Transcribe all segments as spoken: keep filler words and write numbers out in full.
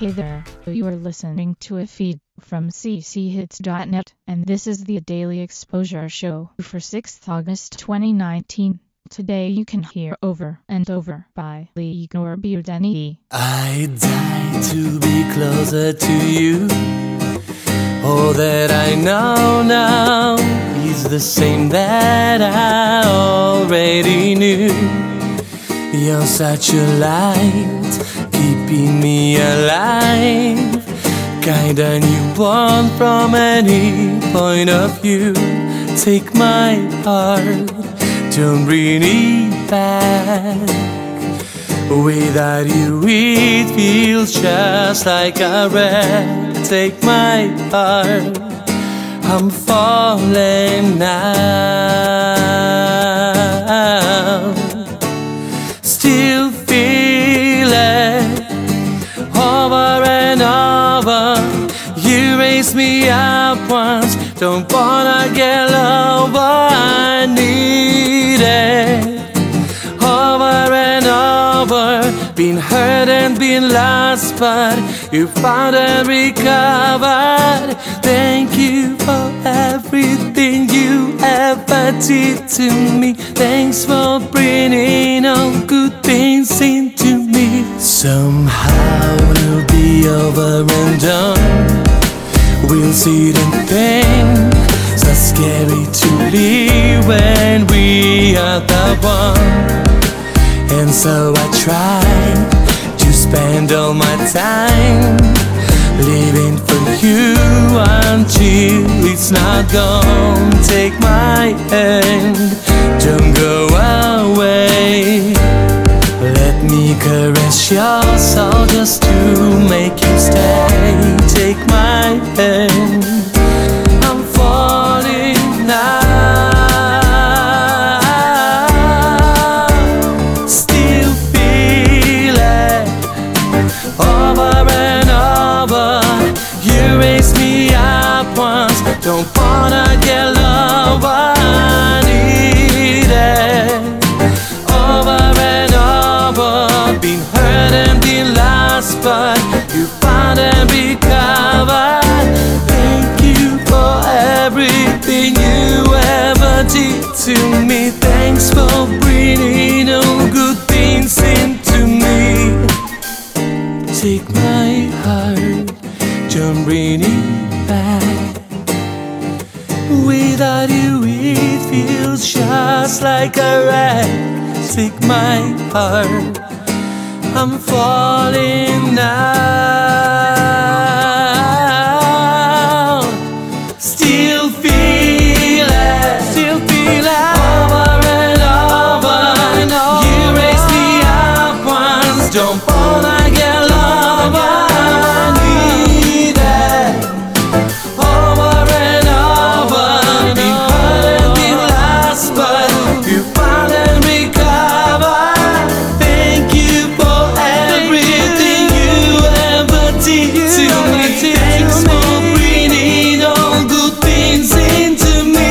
Hey there, you are listening to a feed from c c hits dot net, and this is the Daily Exposure Show for sixth of August twenty nineteen. Today you can hear Over and Over by Igor Budeni. I die to be closer to you. All that I know now is the same that I already knew. You're such a light, keeping me alive, kinda newborn from any point of view. Take my heart, don't bring it back. Without you it feels just like a wreck. Take my heart, I'm falling now. Still feel it over and over. You raise me up once, don't wanna get over. I need it over and over. Been hurt and been lost, but you found and recovered. Thank you for everything you ever did to me. Thanks for bringing all good things into me. Somehow we'll be over and done. We'll see the thing so scary to leave when we are the one. And so I try to spend all my time living for you until it's not gone. Take my hand, don't go away. Let me caress your soul just to make you stay. Take my hand, I'm falling now. Don't wanna get low, I need it over and over. Been hurt and been lost, but you found and recovered. Thank you for everything you ever did to me. Thanks for bringing all good things into me. Take my heart, don't bring it back. Without you it feels just like a wreck. Take my heart, I'm falling now. Still feel it, still feel it over and over. You raise me up once, don't wanna get low. I need it over and over. Been hurt and been lost, but you found and recovered. Thank you for everything you ever did to me. Thanks for bringing all good things into me.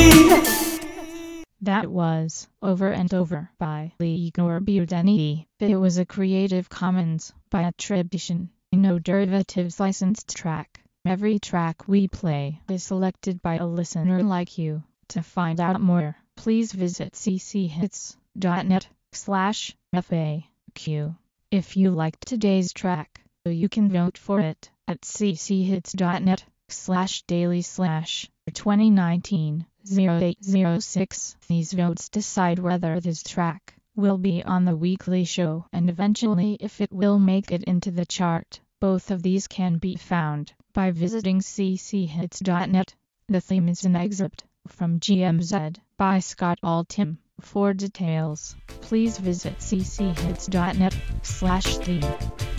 That was Over and Over by Igor Budeni. It was a Creative Commons by attribution, no derivatives licensed track. Every track we play is selected by a listener like you. To find out more, please visit c c hits dot net slash F A Q. If you liked today's track, you can vote for it at c c hits dot net slash daily slash twenty nineteen oh eight oh six. These votes decide whether this track will be on the weekly show and eventually if it will make it into the chart. Both of these can be found by visiting c c hits dot net. The theme is an excerpt from G M Z by Scott Altham. For details, please visit c c hits dot net slash theme.